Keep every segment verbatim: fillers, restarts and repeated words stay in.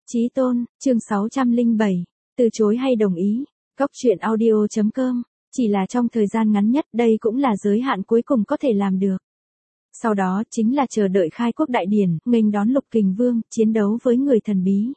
Chí tôn, chương sáu trăm lẻ bảy, từ chối hay đồng ý, góc truyện audio chấm com, chỉ là trong thời gian ngắn nhất đây cũng là giới hạn cuối cùng có thể làm được. Sau đó chính là chờ đợi khai quốc đại điển, nghênh đón Lục Kình Vương, chiến đấu với người thần bí.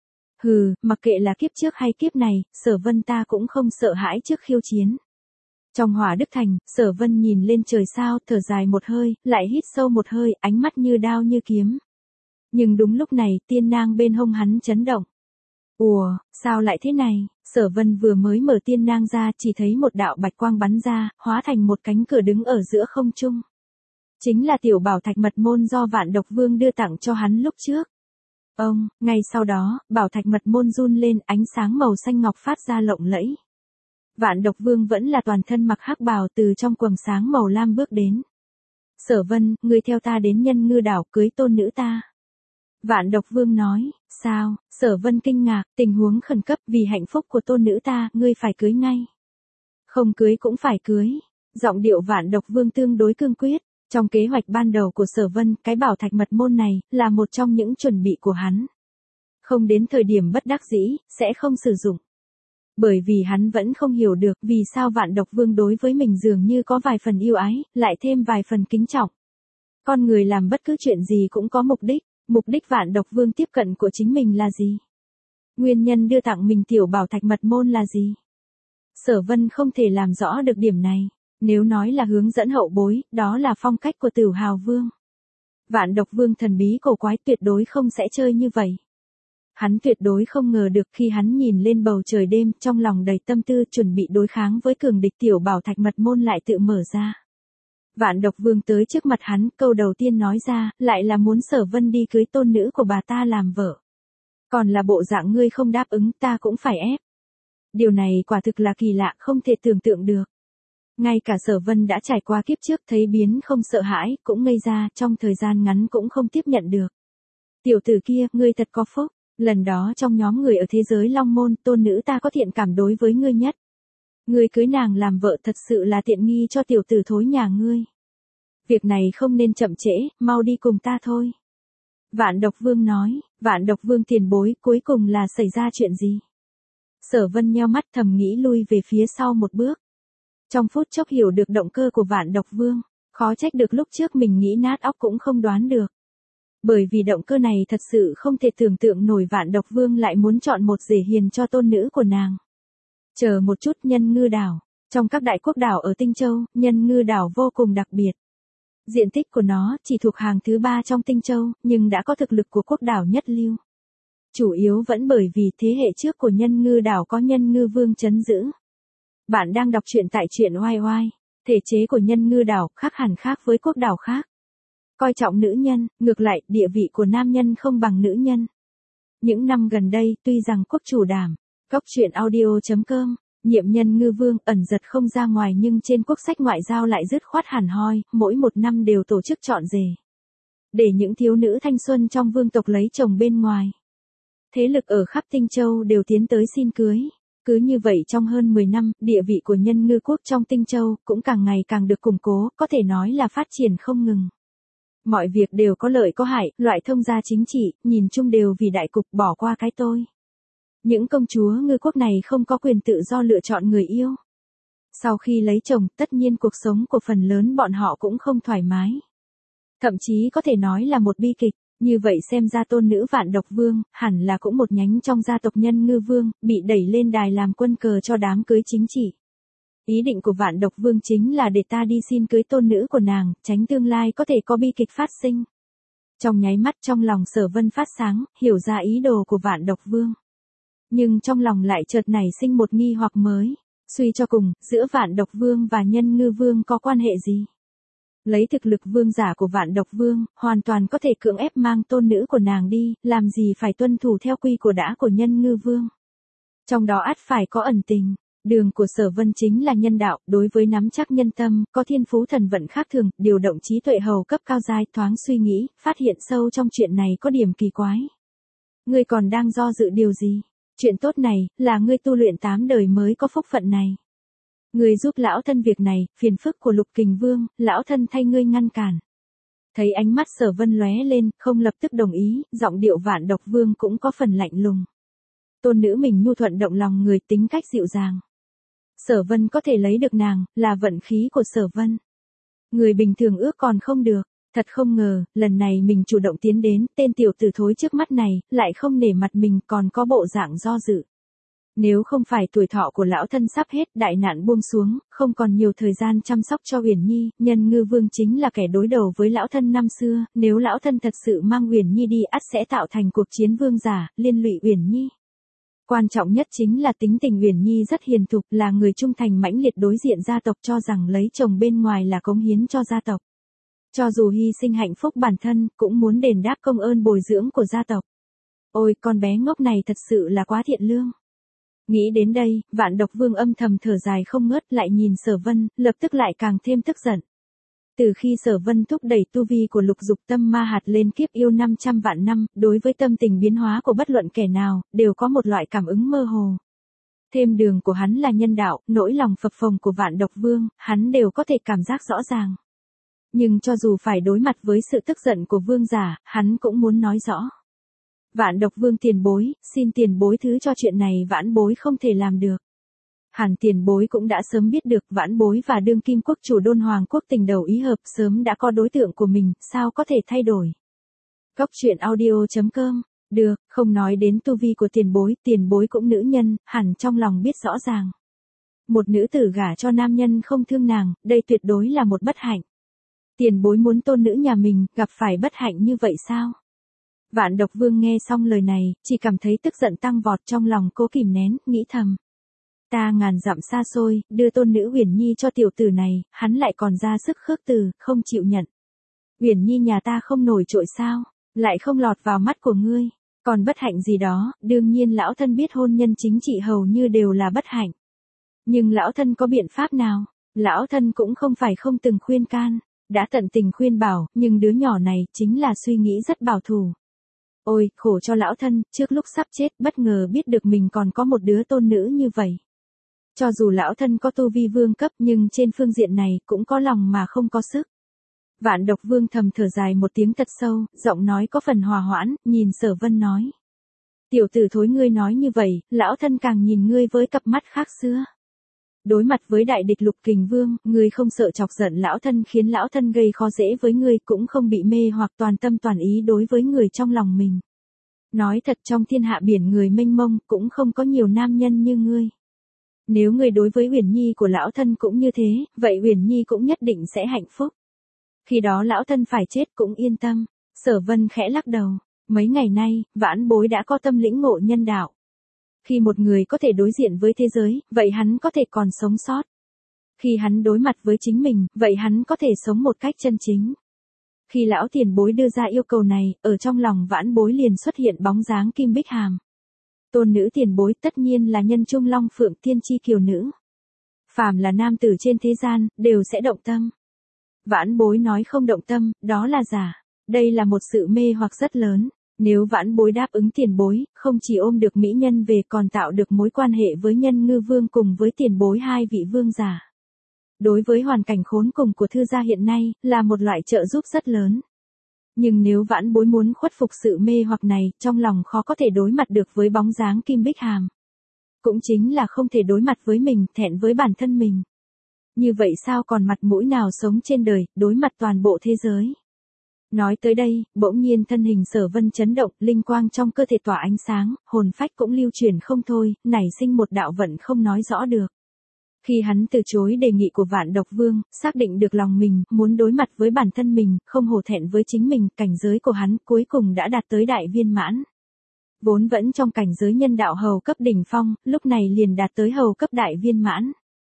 Hừ, mặc kệ là kiếp trước hay kiếp này, Sở Vân ta cũng không sợ hãi trước khiêu chiến. Trong Hỏa Đức Thành, Sở Vân nhìn lên trời sao, thở dài một hơi, lại hít sâu một hơi, ánh mắt như đao như kiếm. Nhưng đúng lúc này, tiên nang bên hông hắn chấn động. Ủa, sao lại thế này? Sở Vân vừa mới mở tiên nang ra, chỉ thấy một đạo bạch quang bắn ra, hóa thành một cánh cửa đứng ở giữa không trung. Chính là tiểu bảo thạch mật môn do Vạn Độc Vương đưa tặng cho hắn lúc trước. Ông, ngay sau đó, bảo thạch mật môn run lên, ánh sáng màu xanh ngọc phát ra lộng lẫy. Vạn Độc Vương vẫn là toàn thân mặc hắc bào từ trong quầng sáng màu lam bước đến. Sở Vân, ngươi theo ta đến Nhân Ngư đảo cưới tôn nữ ta. Vạn Độc Vương nói, sao? Sở Vân kinh ngạc, tình huống khẩn cấp, vì hạnh phúc của tôn nữ ta, ngươi phải cưới ngay. Không cưới cũng phải cưới. Giọng điệu Vạn Độc Vương tương đối cương quyết. Trong kế hoạch ban đầu của Sở Vân, cái bảo thạch mật môn này, là một trong những chuẩn bị của hắn. Không đến thời điểm bất đắc dĩ, sẽ không sử dụng. Bởi vì hắn vẫn không hiểu được vì sao Vạn Độc Vương đối với mình dường như có vài phần yêu ái, lại thêm vài phần kính trọng. Con người làm bất cứ chuyện gì cũng có mục đích, mục đích Vạn Độc Vương tiếp cận của chính mình là gì? Nguyên nhân đưa tặng mình tiểu bảo thạch mật môn là gì? Sở Vân không thể làm rõ được điểm này. Nếu nói là hướng dẫn hậu bối, đó là phong cách của Tử Hào Vương. Vạn Độc Vương thần bí cổ quái tuyệt đối không sẽ chơi như vậy. Hắn tuyệt đối không ngờ được khi hắn nhìn lên bầu trời đêm, trong lòng đầy tâm tư chuẩn bị đối kháng với cường địch tiểu bảo thạch mật môn lại tự mở ra. Vạn Độc Vương tới trước mặt hắn, câu đầu tiên nói ra, lại là muốn Sở Vân đi cưới tôn nữ của bà ta làm vợ. Còn là bộ dạng ngươi không đáp ứng, ta cũng phải ép. Điều này quả thực là kỳ lạ, không thể tưởng tượng được. Ngay cả Sở Vân đã trải qua kiếp trước thấy biến không sợ hãi, cũng ngây ra, trong thời gian ngắn cũng không tiếp nhận được. Tiểu tử kia, ngươi thật có phúc, lần đó trong nhóm người ở thế giới Long Môn, tôn nữ ta có thiện cảm đối với ngươi nhất. Ngươi cưới nàng làm vợ thật sự là tiện nghi cho tiểu tử thối nhà ngươi. Việc này không nên chậm trễ, mau đi cùng ta thôi. Vạn Độc Vương nói, Vạn Độc Vương tiền bối, cuối cùng là xảy ra chuyện gì? Sở Vân nheo mắt thầm nghĩ lui về phía sau một bước. Trong phút chốc hiểu được động cơ của Vạn Độc Vương, khó trách được lúc trước mình nghĩ nát óc cũng không đoán được. Bởi vì động cơ này thật sự không thể tưởng tượng nổi Vạn Độc Vương lại muốn chọn một rể hiền cho tôn nữ của nàng. Chờ một chút, Nhân Ngư đảo. Trong các đại quốc đảo ở Tinh Châu, Nhân Ngư đảo vô cùng đặc biệt. Diện tích của nó chỉ thuộc hàng thứ ba trong Tinh Châu, nhưng đã có thực lực của quốc đảo nhất lưu. Chủ yếu vẫn bởi vì thế hệ trước của Nhân Ngư đảo có Nhân Ngư Vương trấn giữ. Bạn đang đọc truyện tại truyện oai oai. Thể chế của Nhân Ngư đảo khác hẳn khác với quốc đảo khác. Coi trọng nữ nhân, ngược lại, địa vị của nam nhân không bằng nữ nhân. Những năm gần đây, tuy rằng quốc chủ đảm, góc truyện audio chấm com, nhiệm Nhân Ngư Vương ẩn giật không ra ngoài nhưng trên quốc sách ngoại giao lại dứt khoát hẳn hoi, mỗi một năm đều tổ chức chọn rể. Để những thiếu nữ thanh xuân trong vương tộc lấy chồng bên ngoài. Thế lực ở khắp Tinh Châu đều tiến tới xin cưới. Cứ như vậy trong hơn mười năm, địa vị của Nhân Ngư quốc trong Tinh Châu cũng càng ngày càng được củng cố, có thể nói là phát triển không ngừng. Mọi việc đều có lợi có hại, loại thông gia chính trị, nhìn chung đều vì đại cục bỏ qua cái tôi. Những công chúa ngư quốc này không có quyền tự do lựa chọn người yêu. Sau khi lấy chồng, tất nhiên cuộc sống của phần lớn bọn họ cũng không thoải mái. Thậm chí có thể nói là một bi kịch. Như vậy xem ra tôn nữ Vạn Độc Vương, hẳn là cũng một nhánh trong gia tộc Nhân Ngư Vương, bị đẩy lên đài làm quân cờ cho đám cưới chính trị. Ý định của Vạn Độc Vương chính là để ta đi xin cưới tôn nữ của nàng, tránh tương lai có thể có bi kịch phát sinh. Trong nháy mắt trong lòng Sở Vân phát sáng, hiểu ra ý đồ của Vạn Độc Vương. Nhưng trong lòng lại chợt nảy sinh một nghi hoặc mới. Suy cho cùng, giữa Vạn Độc Vương và Nhân Ngư Vương có quan hệ gì? Lấy thực lực vương giả của Vạn Độc Vương, hoàn toàn có thể cưỡng ép mang tôn nữ của nàng đi, làm gì phải tuân thủ theo quy của đã của Nhân Ngư Vương. Trong đó ắt phải có ẩn tình. Đường của Sở Vân chính là nhân đạo, đối với nắm chắc nhân tâm, có thiên phú thần vận khác thường, điều động trí tuệ hầu cấp cao giai, thoáng suy nghĩ, phát hiện sâu trong chuyện này có điểm kỳ quái. Ngươi còn đang do dự điều gì? Chuyện tốt này, là ngươi tu luyện tám đời mới có phúc phận này. Ngươi giúp lão thân việc này, phiền phức của Lục Kình Vương, lão thân thay ngươi ngăn cản. Thấy ánh mắt Sở Vân lóe lên, không lập tức đồng ý, giọng điệu Vạn Độc Vương cũng có phần lạnh lùng. Tôn nữ mình nhu thuận động lòng người, tính cách dịu dàng. Sở Vân có thể lấy được nàng, là vận khí của Sở Vân. Người bình thường ước còn không được, thật không ngờ, lần này mình chủ động tiến đến, tên tiểu tử thối trước mắt này, lại không nể mặt mình còn có bộ dạng do dự. Nếu không phải tuổi thọ của lão thân sắp hết, đại nạn buông xuống, không còn nhiều thời gian chăm sóc cho Uyển Nhi, Nhân Ngư Vương chính là kẻ đối đầu với lão thân năm xưa, nếu lão thân thật sự mang Uyển Nhi đi ắt sẽ tạo thành cuộc chiến vương giả, liên lụy Uyển Nhi. Quan trọng nhất chính là tính tình Uyển Nhi rất hiền thục, là người trung thành mãnh liệt đối diện gia tộc, cho rằng lấy chồng bên ngoài là cống hiến cho gia tộc. Cho dù hy sinh hạnh phúc bản thân, cũng muốn đền đáp công ơn bồi dưỡng của gia tộc. Ôi, con bé ngốc này thật sự là quá thiện lương. Nghĩ đến đây, Vạn Độc Vương âm thầm thở dài không ngớt, lại nhìn Sở Vân, lập tức lại càng thêm tức giận. Từ khi Sở Vân thúc đẩy tu vi của lục dục tâm ma hạt lên kiếp yêu năm trăm vạn năm, đối với tâm tình biến hóa của bất luận kẻ nào, đều có một loại cảm ứng mơ hồ. Thêm đường của hắn là nhân đạo, nỗi lòng phập phồng của Vạn Độc Vương, hắn đều có thể cảm giác rõ ràng. Nhưng cho dù phải đối mặt với sự tức giận của vương giả, hắn cũng muốn nói rõ. Vạn Độc Vương tiền bối, xin tiền bối thứ cho chuyện này vãn bối không thể làm được. Hẳn tiền bối cũng đã sớm biết được vãn bối và đương kim quốc chủ Đôn Hoàng quốc tình đầu ý hợp, sớm đã có đối tượng của mình, sao có thể thay đổi. Cốc truyện audio chấm com, được, không nói đến tu vi của tiền bối, tiền bối cũng nữ nhân, hẳn trong lòng biết rõ ràng. Một nữ tử gả cho nam nhân không thương nàng, đây tuyệt đối là một bất hạnh. Tiền bối muốn tôn nữ nhà mình, gặp phải bất hạnh như vậy sao? Vạn Độc Vương nghe xong lời này, chỉ cảm thấy tức giận tăng vọt, trong lòng cố kìm nén, nghĩ thầm. Ta ngàn dặm xa xôi, đưa tôn nữ Uyển Nhi cho tiểu tử này, hắn lại còn ra sức khước từ, không chịu nhận. Uyển Nhi nhà ta không nổi trội sao, lại không lọt vào mắt của ngươi, còn bất hạnh gì đó, đương nhiên lão thân biết hôn nhân chính trị hầu như đều là bất hạnh. Nhưng lão thân có biện pháp nào? Lão thân cũng không phải không từng khuyên can, đã tận tình khuyên bảo, nhưng đứa nhỏ này chính là suy nghĩ rất bảo thủ. Ôi, khổ cho lão thân, trước lúc sắp chết, bất ngờ biết được mình còn có một đứa tôn nữ như vậy. Cho dù lão thân có tu vi vương cấp, nhưng trên phương diện này, cũng có lòng mà không có sức. Vạn Độc Vương thầm thở dài một tiếng thật sâu, giọng nói có phần hòa hoãn, nhìn Sở Vân nói. Tiểu tử thối, ngươi nói như vậy, lão thân càng nhìn ngươi với cặp mắt khác xưa. Đối mặt với đại địch Lục Kình Vương, ngươi không sợ chọc giận lão thân khiến lão thân gây khó dễ với ngươi, cũng không bị mê hoặc toàn tâm toàn ý đối với người trong lòng mình. Nói thật, trong thiên hạ biển người mênh mông, cũng không có nhiều nam nhân như ngươi. Nếu ngươi đối với Uyển Nhi của lão thân cũng như thế, vậy Uyển Nhi cũng nhất định sẽ hạnh phúc. Khi đó lão thân phải chết cũng yên tâm. Sở Vân khẽ lắc đầu. Mấy ngày nay, vãn bối đã có tâm lĩnh ngộ nhân đạo. Khi một người có thể đối diện với thế giới, vậy hắn có thể còn sống sót. Khi hắn đối mặt với chính mình, vậy hắn có thể sống một cách chân chính. Khi lão tiền bối đưa ra yêu cầu này, ở trong lòng vãn bối liền xuất hiện bóng dáng Kim Bích Hàm. Tôn nữ tiền bối tất nhiên là nhân trung long phượng tiên chi kiều nữ. Phàm là nam tử trên thế gian, đều sẽ động tâm. Vãn bối nói không động tâm, đó là giả. Đây là một sự mê hoặc rất lớn. Nếu vãn bối đáp ứng tiền bối, không chỉ ôm được mỹ nhân về còn tạo được mối quan hệ với Nhân Ngư Vương cùng với tiền bối hai vị vương giả. Đối với hoàn cảnh khốn cùng của thư gia hiện nay, là một loại trợ giúp rất lớn. Nhưng nếu vãn bối muốn khuất phục sự mê hoặc này, trong lòng khó có thể đối mặt được với bóng dáng Kim Bích Hàm. Cũng chính là không thể đối mặt với mình, thẹn với bản thân mình. Như vậy sao còn mặt mũi nào sống trên đời, đối mặt toàn bộ thế giới. Nói tới đây, bỗng nhiên thân hình Sở Vân chấn động, linh quang trong cơ thể tỏa ánh sáng, hồn phách cũng lưu chuyển không thôi, nảy sinh một đạo vận không nói rõ được. Khi hắn từ chối đề nghị của Vạn Độc Vương, xác định được lòng mình, muốn đối mặt với bản thân mình, không hổ thẹn với chính mình, cảnh giới của hắn cuối cùng đã đạt tới đại viên mãn. Vốn vẫn trong cảnh giới nhân đạo hầu cấp đỉnh phong, lúc này liền đạt tới hầu cấp đại viên mãn.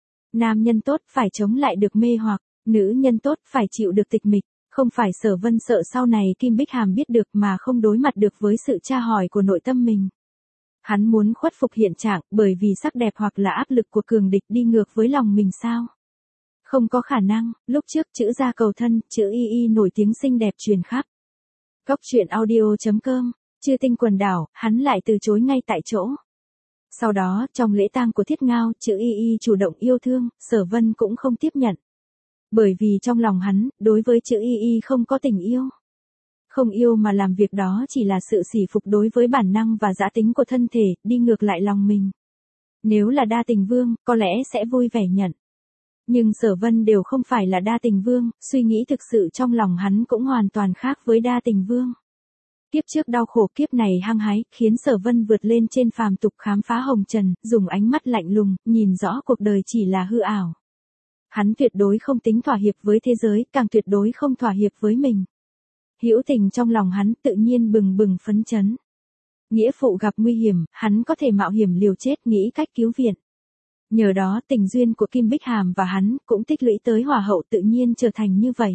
Nam nhân tốt phải chống lại được mê hoặc, nữ nhân tốt phải chịu được tịch mịch. Không phải Sở Vân sợ sau này Kim Bích Hàm biết được mà không đối mặt được với sự tra hỏi của nội tâm mình. Hắn muốn khuất phục hiện trạng, bởi vì sắc đẹp hoặc là áp lực của cường địch đi ngược với lòng mình sao? Không có khả năng, lúc trước chữ gia cầu thân, chữ y y nổi tiếng xinh đẹp truyền khắp. Cốc truyện audio chấm com, Chư Tinh quần đảo, hắn lại từ chối ngay tại chỗ. Sau đó, trong lễ tang của Thiết Ngao, chữ y y chủ động yêu thương, Sở Vân cũng không tiếp nhận. Bởi vì trong lòng hắn, đối với chữ y y không có tình yêu. Không yêu mà làm việc đó chỉ là sự sỉ phục đối với bản năng và dã tính của thân thể, đi ngược lại lòng mình. Nếu là đa tình vương, có lẽ sẽ vui vẻ nhận. Nhưng Sở Vân đều không phải là đa tình vương, suy nghĩ thực sự trong lòng hắn cũng hoàn toàn khác với đa tình vương. Kiếp trước đau khổ, kiếp này hăng hái, khiến Sở Vân vượt lên trên phàm tục khám phá hồng trần, dùng ánh mắt lạnh lùng, nhìn rõ cuộc đời chỉ là hư ảo. Hắn tuyệt đối không tính thỏa hiệp với thế giới, càng tuyệt đối không thỏa hiệp với mình. Hữu tình trong lòng hắn tự nhiên bừng bừng phấn chấn. Nghĩa phụ gặp nguy hiểm, hắn có thể mạo hiểm liều chết nghĩ cách cứu viện. Nhờ đó tình duyên của Kim Bích Hàm và hắn cũng tích lũy tới hòa hậu tự nhiên trở thành như vậy.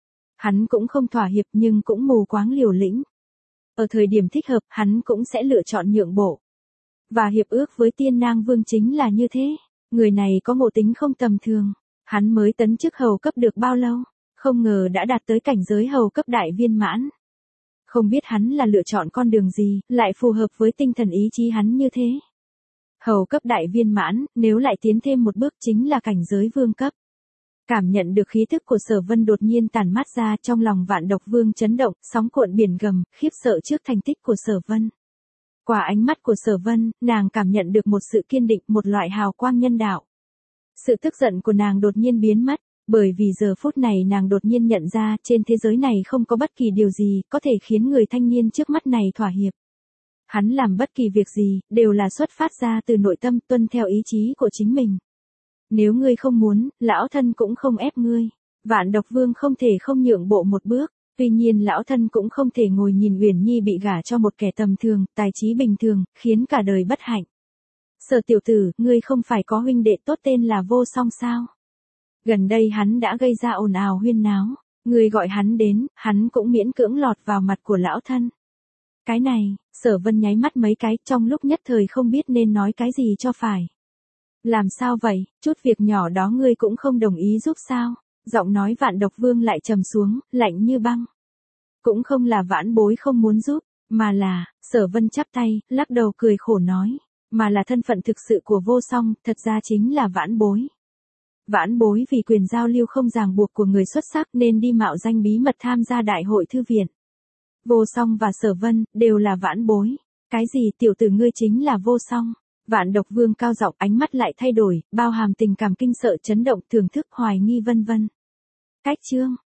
Hắn cũng không thỏa hiệp nhưng cũng mù quáng liều lĩnh. Ở thời điểm thích hợp hắn cũng sẽ lựa chọn nhượng bộ. Và hiệp ước với Tiên Nang Vương chính là như thế. Người này có ngộ tính không tầm thường. Hắn mới tấn chức hầu cấp được bao lâu, không ngờ đã đạt tới cảnh giới hầu cấp đại viên mãn. Không biết hắn là lựa chọn con đường gì, lại phù hợp với tinh thần ý chí hắn như thế. Hầu cấp đại viên mãn, nếu lại tiến thêm một bước chính là cảnh giới vương cấp. Cảm nhận được khí thức của Sở Vân đột nhiên tản mát ra, trong lòng Vạn Độc Vương chấn động, sóng cuộn biển gầm, khiếp sợ trước thành tích của Sở Vân. Qua ánh mắt của Sở Vân, nàng cảm nhận được một sự kiên định, một loại hào quang nhân đạo. Sự tức giận của nàng đột nhiên biến mất, bởi vì giờ phút này nàng đột nhiên nhận ra trên thế giới này không có bất kỳ điều gì có thể khiến người thanh niên trước mắt này thỏa hiệp. Hắn làm bất kỳ việc gì, đều là xuất phát ra từ nội tâm, tuân theo ý chí của chính mình. Nếu ngươi không muốn, lão thân cũng không ép ngươi. Vạn Độc Vương không thể không nhượng bộ một bước, tuy nhiên lão thân cũng không thể ngồi nhìn Uyển Nhi bị gả cho một kẻ tầm thường, tài trí bình thường, khiến cả đời bất hạnh. Sở tiểu tử, ngươi không phải có huynh đệ tốt tên là Vô Song sao? Gần đây hắn đã gây ra ồn ào huyên náo, ngươi gọi hắn đến, hắn cũng miễn cưỡng lọt vào mặt của lão thân. Cái này, Sở Vân nháy mắt mấy cái, trong lúc nhất thời không biết nên nói cái gì cho phải. Làm sao vậy, chút việc nhỏ đó ngươi cũng không đồng ý giúp sao? Giọng nói Vạn Độc Vương lại trầm xuống, lạnh như băng. Cũng không là vãn bối không muốn giúp, mà là, Sở Vân chắp tay, lắc đầu cười khổ nói. Mà là thân phận thực sự của Vô Song, thật ra chính là vãn bối. Vãn bối vì quyền giao lưu không ràng buộc của người xuất sắc nên đi mạo danh bí mật tham gia đại hội thư viện. Vô Song và Sở Vân, đều là vãn bối. Cái gì tiểu tử ngươi chính là Vô Song? Vạn Độc Vương cao giọng, ánh mắt lại thay đổi, bao hàm tình cảm kinh sợ chấn động thưởng thức hoài nghi vân vân. Cách chương.